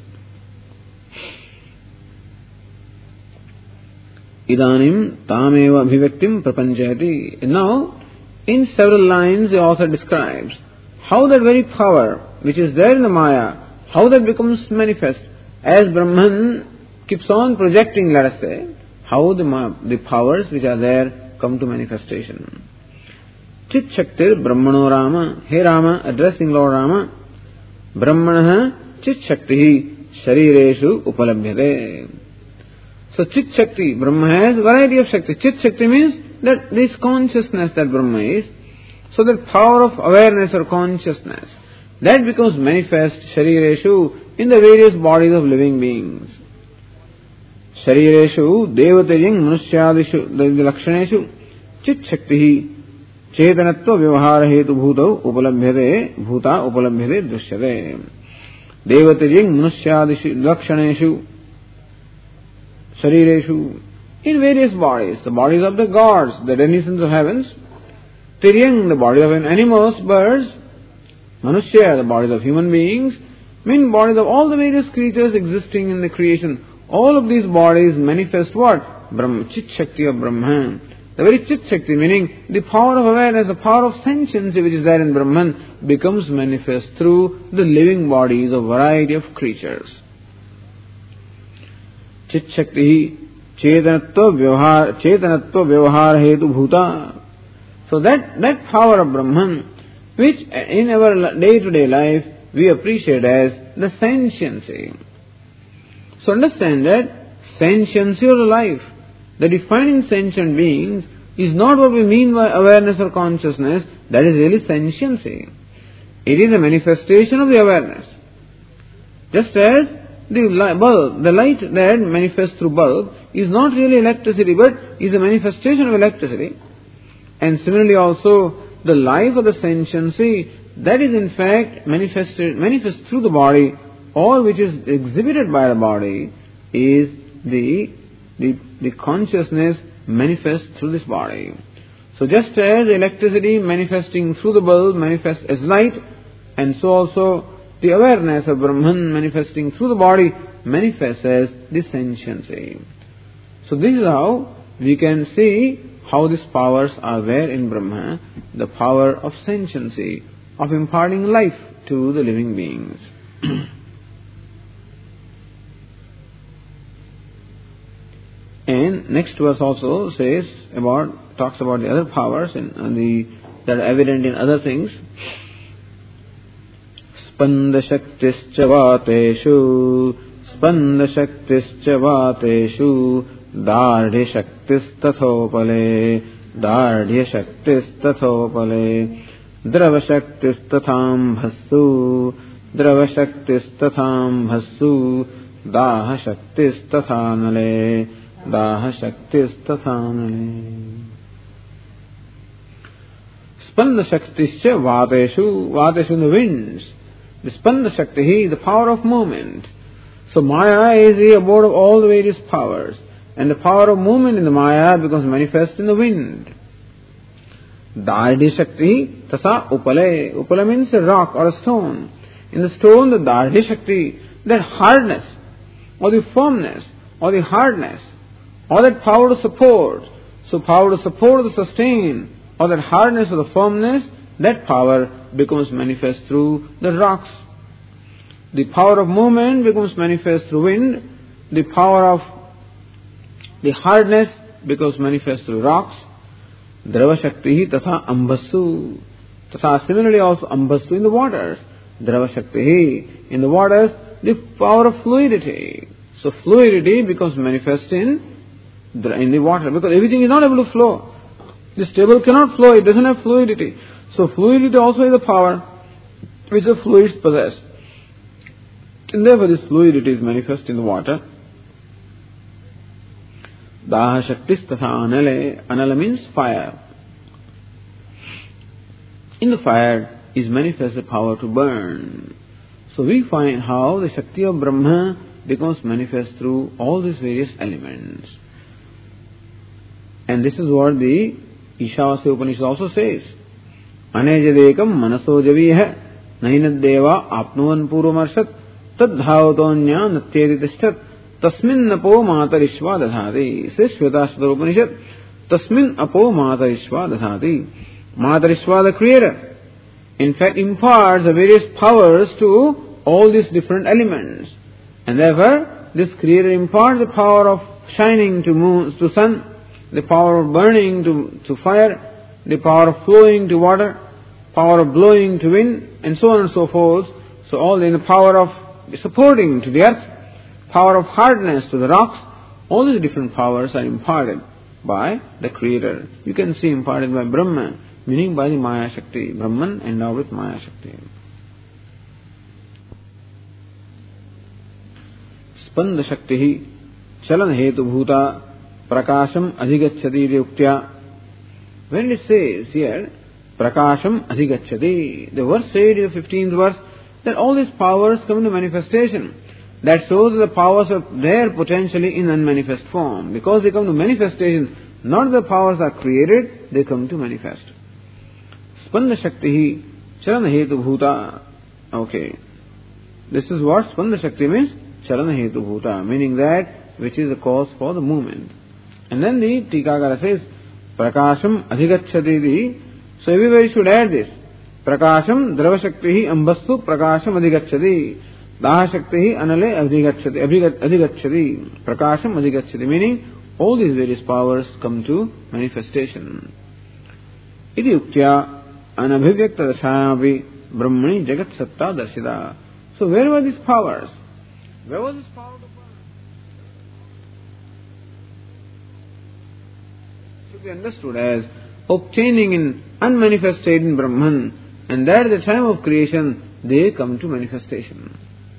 Idanim tameva abhivaktim prapanchayati. Now, in several lines the author describes how that very power which is there in the Maya, how that becomes manifest as Brahman keeps on projecting, let us say, how the, the powers which are there come to manifestation. Chit Shaktir Brahmano Rama. Hey Rama, addressing Lord Rama, Brahmanaha Chit Shakti Sharireshu Upalabhyate. So Chit Shakti, Brahma has variety of Shakti. Chit Shakti means that this consciousness that Brahma is, so that power of awareness or consciousness, that becomes manifest Sharireshu in the various bodies of living beings. Sharireshu Devatayang Manusyadishu Lakshaneshu Chit Shakti Chetanatva Vyavahara Hetu Bhuta Upalabhyate Bhuta Upalabhyate Dushyate. Devatayang Manusyadishu Lakshaneshu Sharireshu, in various bodies, the bodies of the gods, the denizens of heavens, Tiryang, the body of animals, birds, Manushya, the bodies of human beings, mean bodies of all the various creatures existing in the creation. All of these bodies manifest what? Brahma, Chit Shakti of Brahman. The very Chit Shakti, meaning the power of awareness, the power of sentiency which is there in Brahman, becomes manifest through the living bodies of variety of creatures. Chit Shakti Chetanatva Vyavahar Chetanatva Vyavahar Hetu Bhuta. So that, that power of Brahman, which in our day-to-day life we appreciate as the sentiency. So understand that sentiency or life, the defining sentient beings, is not what we mean by awareness or consciousness. That is really sentiency. It is a manifestation of the awareness. Just as the bulb, the light that manifests through bulb is not really electricity but is a manifestation of electricity. And similarly also the life of the sentiency, that is in fact manifested manifests through the body, or which is exhibited by the body, is the, the, the consciousness manifests through this body. So just as electricity manifesting through the bulb manifests as light, and so also the awareness of Brahman manifesting through the body manifests as the sentiency. So this is how we can see how these powers are there in Brahma, the power of sentiency, of imparting life to the living beings. And next verse also says about, talks about the other powers and, and the, that are evident in other things. Spanda shaktischa vateshu, spanda shaktischa vateshu, dardhya shaktis tathopale, dardhya shaktis tathopale, drava shaktis tatham bhasu, drava shaktis tatham bhasu, daha shaktis tathanale, daha shaktis tathanale. Spanda shaktischa vateshu, vateshu in the winds. The Spanda Shakti, the power of movement. So Maya is the abode of all the various powers. And the power of movement in the Maya becomes manifest in the wind. Dardhi Shakti, tasa upale. Upale means a rock or a stone. In the stone, the Dardhi Shakti, that hardness, or the firmness, or the hardness, or that power to support. So power to support, to sustain, or that hardness or the firmness, that power becomes manifest through the rocks. The power of movement becomes manifest through wind. The power of the hardness becomes manifest through rocks. Drava Shakti tatha ambhasu. Tatha similarly also ambhasu in the waters. Drava Shakti in the waters, the power of fluidity. So fluidity becomes manifest in, in the water, because everything is not able to flow. This table cannot flow, it doesn't have fluidity. So fluidity also is a power which the fluids possess. And therefore this fluidity is manifest in the water. Daha shaktis tatha anale. Anala means fire. In the fire is manifest the power to burn. So we find how the Shakti of Brahma becomes manifest through all these various elements. And this is what the Ishavasya Upanishad also says. Anejadekam manaso javiha nainaddeva apnuvan purvamarshat tadbhavatonnya natyeditishtat tasmin apo matarishva dadhati. Says Shvetashvatara Upanishad, tasmin apo matarishva dadhati. Matarishva, the creator, in fact imparts the various powers to all these different elements. And therefore this creator imparts the power of shining to moon, to sun, the power of burning to, to fire, the power of flowing to water, power of blowing to wind, and so on and so forth. So all in the power of supporting to the earth, power of hardness to the rocks, all these different powers are imparted by the Creator. You can see imparted by Brahma, meaning by the Maya Shakti, Brahman endowed with Maya Shakti. Spanda Shakti chalan hetu bhuta prakasham adhigacchati yuktya. When it says here, Prakasham adhigacchati, the verse said in the fifteenth verse, that all these powers come into manifestation. That shows that the powers are there potentially in unmanifest form. Because they come to manifestation, not the powers are created, they come to manifest. Spanda Shakti charana hetu bhuta. Okay. This is what Spanda Shakti means, charana hetu bhuta, meaning that which is the cause for the movement. And then the Tikakara says, Prakasham adhigacchati. So everybody should add this. Prakasham drava shakti ambastu prakasham adhigacchati. Daha shakti anale adhigacchati. Adhigacchati. Prakasham adhigacchati. Meaning all these various powers come to manifestation. Iti uktya anabhivyakta dashayapi brahmani jagat satta darshita. So where were these powers? Where was this power to burn? Should be understood as obtaining in unmanifest state in Brahman, and that at the time of creation they come to manifestation.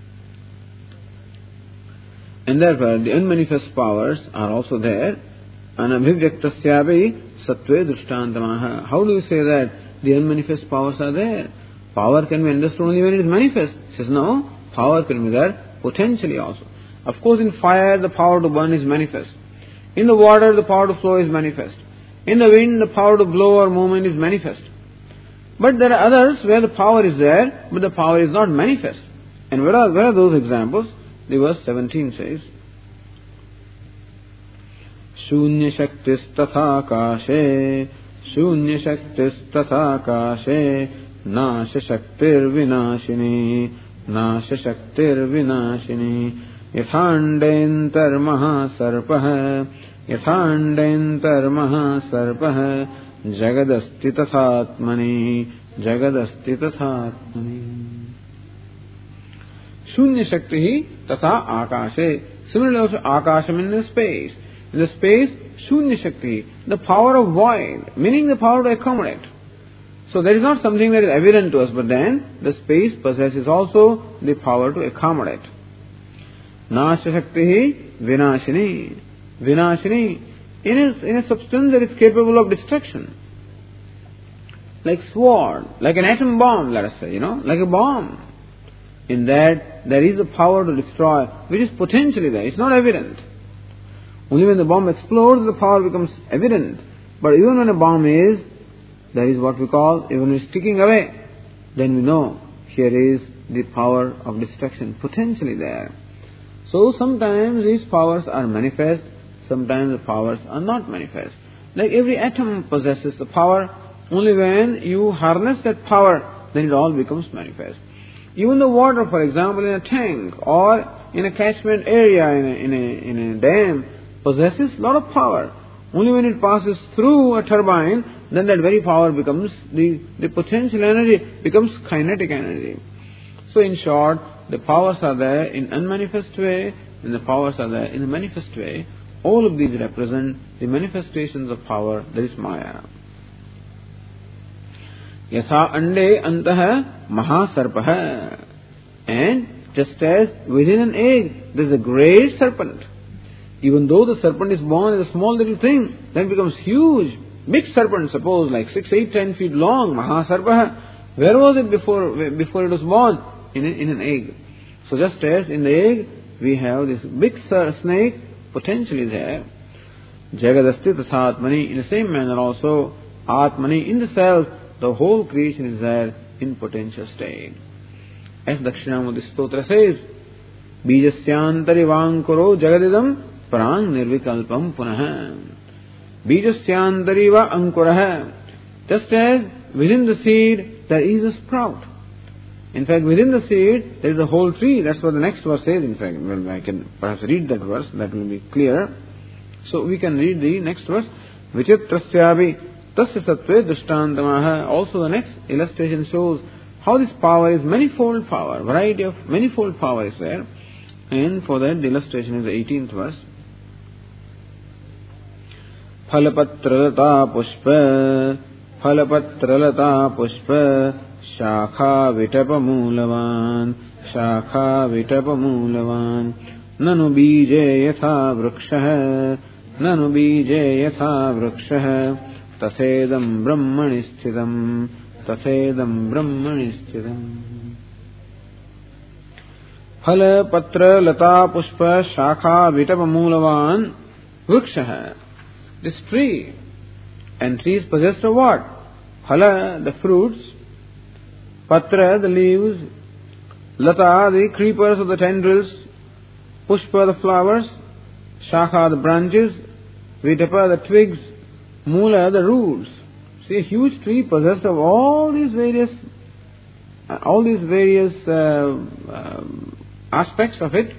And therefore the unmanifest powers are also there. Anabhivyaktasyapi sattve drishtantamaha. How do you say that the unmanifest powers are there? Power can be understood only when it is manifest. He says no, power can be there potentially also. Of course, in fire, the power to burn is manifest. In the water, the power to flow is manifest. In the wind, the power to blow or movement is manifest. But there are others where the power is there, but the power is not manifest. And where are, where are those examples? The verse seventeen says, Shunya Shaktis Tatha Kashe, Shunya Shaktis Tatha Kashe, Nasha Shaktir Vinashini, Nasha Shaktir Vinashini, Yathandentar Maha Sarpah, Yathandentar Maha Sarpah, Jagadasti Tathatmani, Jagadasti Tathatmani. Shunya Shakti Tatha Akashe. Similarly also Akasham in the space. In the space, Shunya Shakti, the power of void, meaning the power to accommodate. So there is not something that is evident to us, but then the space possesses also the power to accommodate. Nasha Shakti Vinashini. Vinashini. In a, in a substance that is capable of destruction. Like sword, like an atom bomb, let us say, you know, like a bomb. In that, there is a power to destroy, which is potentially there. It's not evident. Only when the bomb explodes, the power becomes evident. But even when a bomb is, there is what we call, even when it's ticking away, then we know here is the power of destruction potentially there. So sometimes these powers are manifest, sometimes the powers are not manifest. Like every atom possesses the power, only when you harness that power, then it all becomes manifest. Even the water, for example, in a tank or in a catchment area in a, in a, in a dam, possesses a lot of power. Only when it passes through a turbine, then that very power becomes, the, the potential energy becomes kinetic energy. So in short, the powers are there in unmanifest way, and the powers are there in a manifest way. All of these represent the manifestations of power, that is Maya. Yatha ande antah mahasarpah. And just as within an egg there is a great serpent, even though the serpent is born as a small little thing, then it becomes huge, big serpent, suppose like six, eight, ten feet long, mahasarpah. Where was it before before it was born? In, a, in an egg. So just as in the egg we have this big snake potentially there, Jagadasti Tathatmani, in the same manner also, Atmani, in the self, the whole creation is there in potential state. As Dakshinamurti Stotra says, Bijasyantari vankuro jagadidam prang nirvikalpam punaha. Bijasyantari va ankuraha. Just as within the seed there is a sprout. In fact, within the seed there is a whole tree. That's what the next verse says. In fact, well, I can perhaps read that verse. That will be clear. So we can read the next verse. Vichitrasyavi tasya sattve drishtantamaha. Also the next illustration shows how this power is manifold power. Variety of manifold power is there. And for that the illustration is the eighteenth verse. Phalapatralata pushpa, phalapatralata pushpa, Shakha vitapamulavan, Shakha vitapamulavan, Nanu bije yatha vrukshah, Nanu bije yatha vrukshah, Tasedam brahmani sthidam, Tasedam brahmani sthidam. Phala patra lata pushpa shakha vitapamulavan vrukshah. This tree, and tree is possessed of what? Phala, the fruits, Patra, the leaves, Lata, the creepers or the tendrils, Pushpa, the flowers, Shakha, the branches, Vitapa, the twigs, Mula, the roots. See, a huge tree possessed of all these various, uh, all these various uh, uh, aspects of it.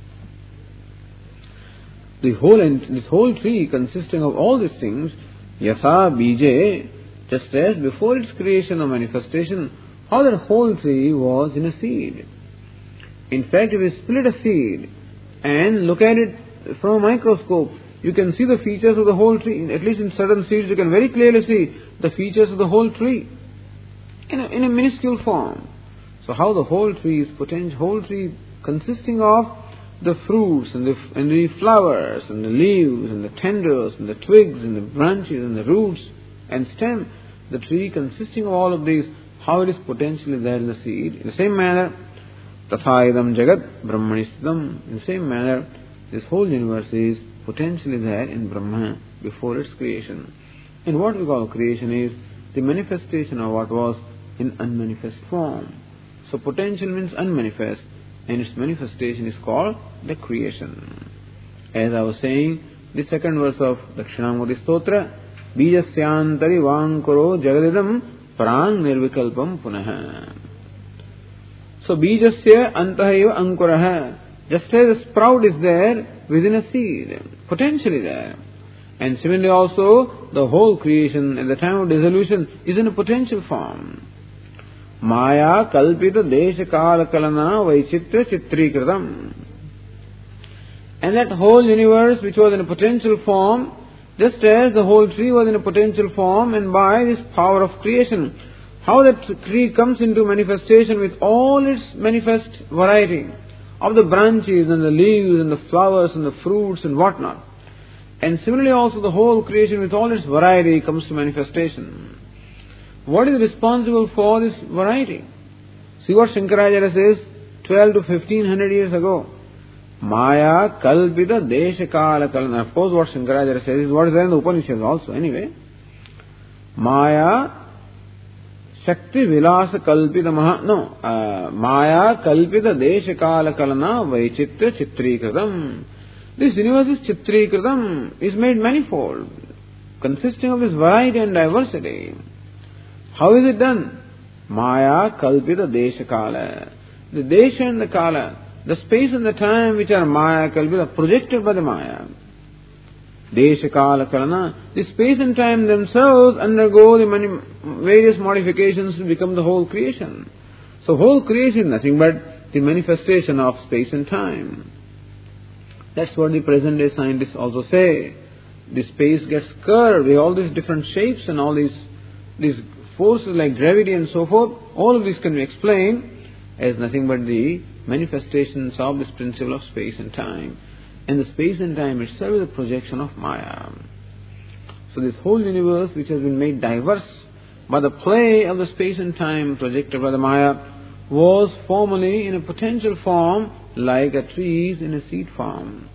The whole, this whole tree consisting of all these things, Yatha Bije, just as before its creation or manifestation, how that whole tree was in a seed. In fact, if you split a seed and look at it from a microscope, you can see the features of the whole tree. At least in certain seeds you can very clearly see the features of the whole tree in a, in a minuscule form. So how the whole tree is potential, whole tree consisting of the fruits and the, and the flowers and the leaves and the tendrils and the twigs and the branches and the roots and stem, the tree consisting of all of these, how it is potentially there in the seed. In the same manner, Tatha idam jagat brahmani stham. In the same manner, this whole universe is potentially there in Brahma before its creation. And what we call creation is the manifestation of what was in unmanifest form. So potential means unmanifest, and its manifestation is called the creation. As I was saying, the second verse of Dakshinamurti Stotra, Bijasyantari Vankuro Jagadidam Prang Nirvikalpam Punaha. So Bijasya Antahaiva Ankuraha. Just as a sprout is there within a seed, potentially there. And similarly also, the whole creation at the time of dissolution is in a potential form. Maya kalpita desha kala kalana vaichitra chitrikritam. And that whole universe which was in a potential form, just as the whole tree was in a potential form, and by this power of creation, how that tree comes into manifestation with all its manifest variety of the branches and the leaves and the flowers and the fruits and whatnot. And similarly also the whole creation with all its variety comes to manifestation. What is responsible for this variety? See what Shankaracharya says twelve to fifteen hundred years ago. Maya kalpita desha kala kalana. Of course what Shankaracharya says is what is there in the Upanishads also anyway. Maya Shakti Vilasa Kalpita Maha. No. Uh, Maya Kalpita Desha Kala Kalana Vaichitra Chitrikritam. This universe is Chitrikritam, is made manifold, consisting of this variety and diversity. How is it done? Maya Kalpita Desha Kala. The Desha and the Kala, the space and the time which are Maya Kalpita, projected by the Maya. Desha Kala Kalana. The space and time themselves undergo the many, various modifications to become the whole creation. So whole creation is nothing but the manifestation of space and time. That's what the present day scientists also say. The space gets curved with all these different shapes and all these, these forces like gravity and so forth. All of this can be explained as nothing but the manifestations of this principle of space and time. And the space and time itself is a projection of Maya. So this whole universe which has been made diverse by the play of the space and time projected by the Maya was formerly in a potential form like a tree is in a seed form.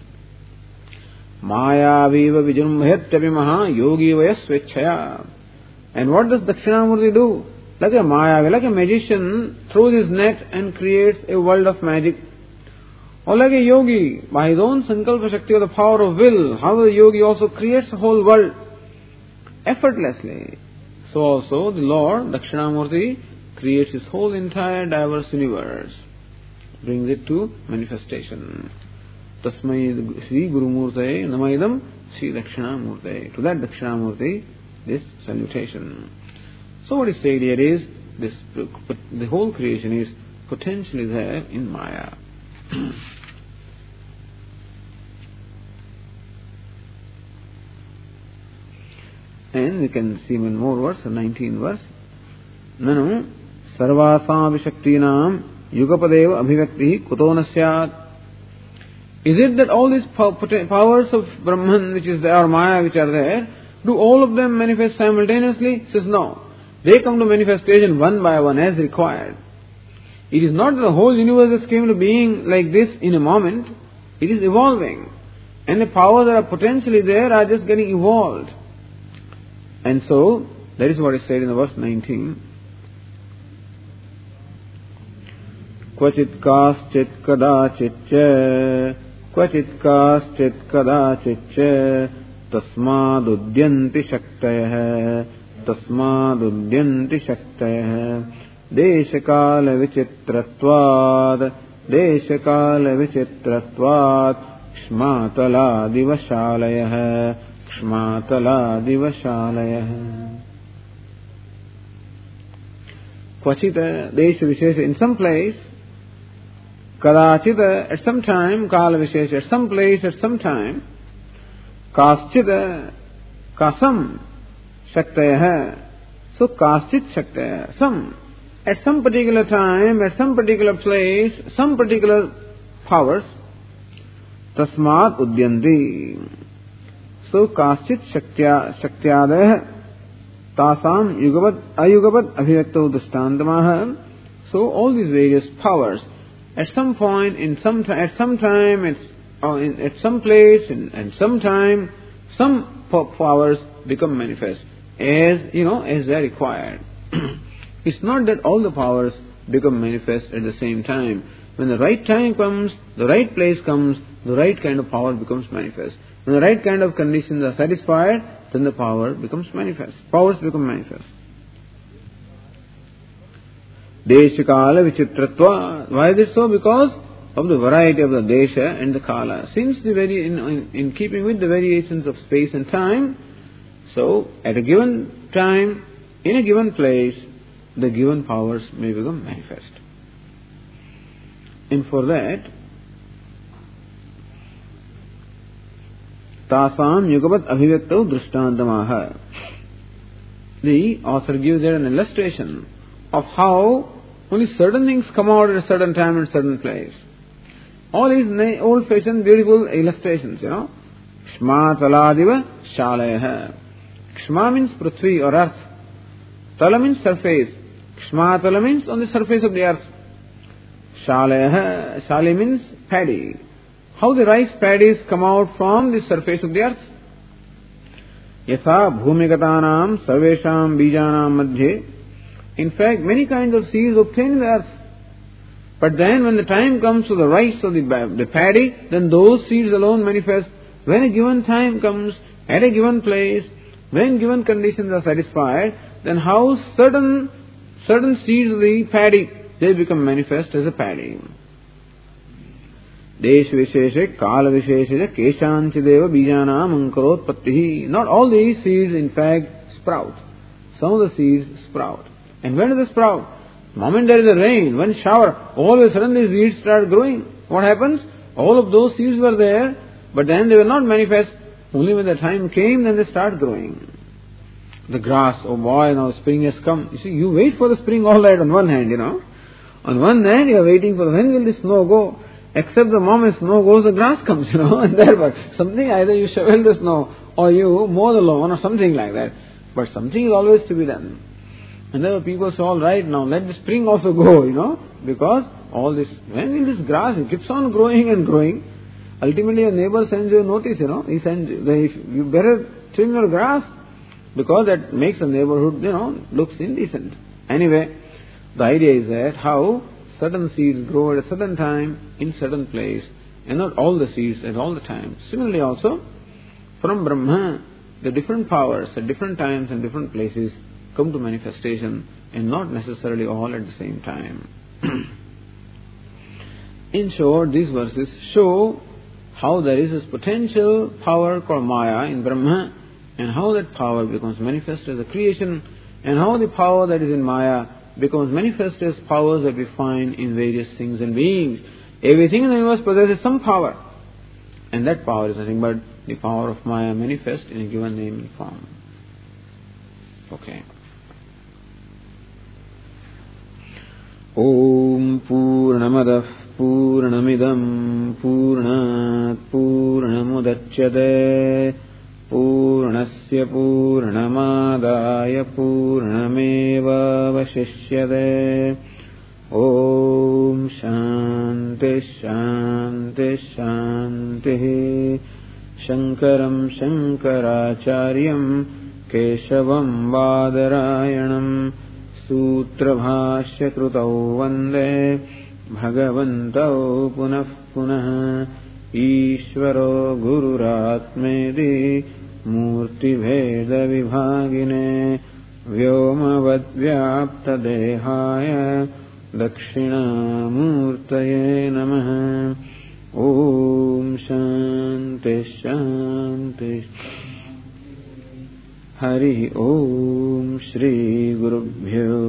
Maya viva vijrumbhetyapi maha yogi vaya swechaya. And what does Dakshinamurti do? Like a Maya, like a magician throws his net and creates a world of magic. Or like a yogi, by his own sankalpa shakti or the power of will, how the yogi also creates a whole world effortlessly. So also the Lord, Dakshinamurti, creates his whole entire diverse universe, brings it to manifestation. Tasmai Sri Gurumurtaye Namaidam Sri Dakshinamurtaye. To that Dakshinamurti, this salutation. So what is said here is, this, the whole creation is potentially there in Maya. And we can see one more verse, the nineteenth verse. Nanu sarvasam vishaktinam yugapadeva abhivakti kuto nasyat. Is it that all these powers of Brahman, which is there, or Maya, which are there, do all of them manifest simultaneously? He says no. They come to manifestation one by one as required. It is not that the whole universe has came to being like this in a moment. It is evolving. And the powers that are potentially there are just getting evolved. And so, that is what is said in the verse nineteen. Kvachit kaschit kadachitcha Kvachit kaschit kadachitcha Tasmad udyanti shaktayah Tasmad udyanti shaktayah Deshakala vichitratvad Deshakala vichitratvad Kshmatala divashalayah Kshmatala divashalayah. Kvachita desha vishesha, in some place, kadachita at some time, kala vishesha at some place at some time, kaschita kasam shaktayah. So kaschit shaktayah, some at some particular time, at some particular place, some particular powers, tasmat udyanti. So kaschit shaktya shaktyadeh tasam yugavad ayugavad abhivakto dastantamaha. So all these various powers at some point, in some t- at some time, at, or in, at some place, in, and some time, some powers become manifest as, you know, as they are required. It's not that all the powers become manifest at the same time. When the right time comes, the right place comes, the right kind of power becomes manifest. When the right kind of conditions are satisfied, then the power becomes manifest. Powers become manifest. Deshakala vichitratva. Why is it so? Because of the variety of the desha and the kala. Since the very in, in, in keeping with the variations of space and time, so at a given time, in a given place, the given powers may become manifest. And for that, tasam yugavat abhivyaktav drishtantamaha. The author gives there an illustration of how only certain things come out at a certain time and certain place. All these old-fashioned beautiful illustrations, you know. Kshma taladiva shalayaha. Kshma means prithvi or earth. Tala means surface. Kshma tala means on the surface of the earth. Shalayaha. Shali means paddy. How the rice paddies come out from the surface of the earth. Yatha bhumigatanam sarvesham bijanam madhye. In fact, many kinds of seeds obtain in the earth. But then when the time comes to the rice or the, the paddy, then those seeds alone manifest. When a given time comes, at a given place, when given conditions are satisfied, then how certain certain seeds of the paddy, they become manifest as a paddy. Desh visheshe, kala visheshe, keshanchideva bijanam ankarotpattihi. Not all these seeds in fact sprout. Some of the seeds sprout. And when do they sprout? The moment there is a rain, one shower, all of a sudden these weeds start growing. What happens? All of those seeds were there, but then they were not manifest. Only when the time came, then they start growing. The grass, oh boy, now spring has come. You see, you wait for the spring all right on one hand, you know. On one hand, you are waiting for when will the snow go. Except the moment snow goes, the grass comes, you know. And therefore, something, either you shovel the snow or you mow the lawn or something like that. But something is always to be done. And there were people say, all right, now let the spring also go, you know, because all this, when will this grass, it keeps on growing and growing. Ultimately, your neighbor sends you a notice, you know, he sends you, you better trim your grass, because that makes the neighborhood, you know, looks indecent. Anyway, the idea is that how certain seeds grow at a certain time, in certain place, and not all the seeds at all the time. Similarly also, from Brahma, the different powers at different times and different places come to manifestation, and not necessarily all at the same time. In short, these verses show how there is this potential power called Maya in Brahma, and how that power becomes manifest as a creation, and how the power that is in Maya becomes manifest as powers that we find in various things and beings. Everything in the universe possesses some power, and that power is nothing but the power of Maya manifest in a given name and form. Okay. Om Purnamadah Purnamidam Purnat Purnamudachyate Purnasya Purnamadaya Purnameva Vashishyate. Om Shanti Shanti Shanti. Shankaram Shankaracharyam Keshavam Badarayanam Sutrabhashya Krutau Vande Bhagavantau Punah Punah. Ishvaro Gururatmedi Murti Veda Vibhagine Vyomavad Vyapta Dehaya Dakshina Murtaye Namaha. Om Shanti Shanti. Hari Om Shri Gurubhyo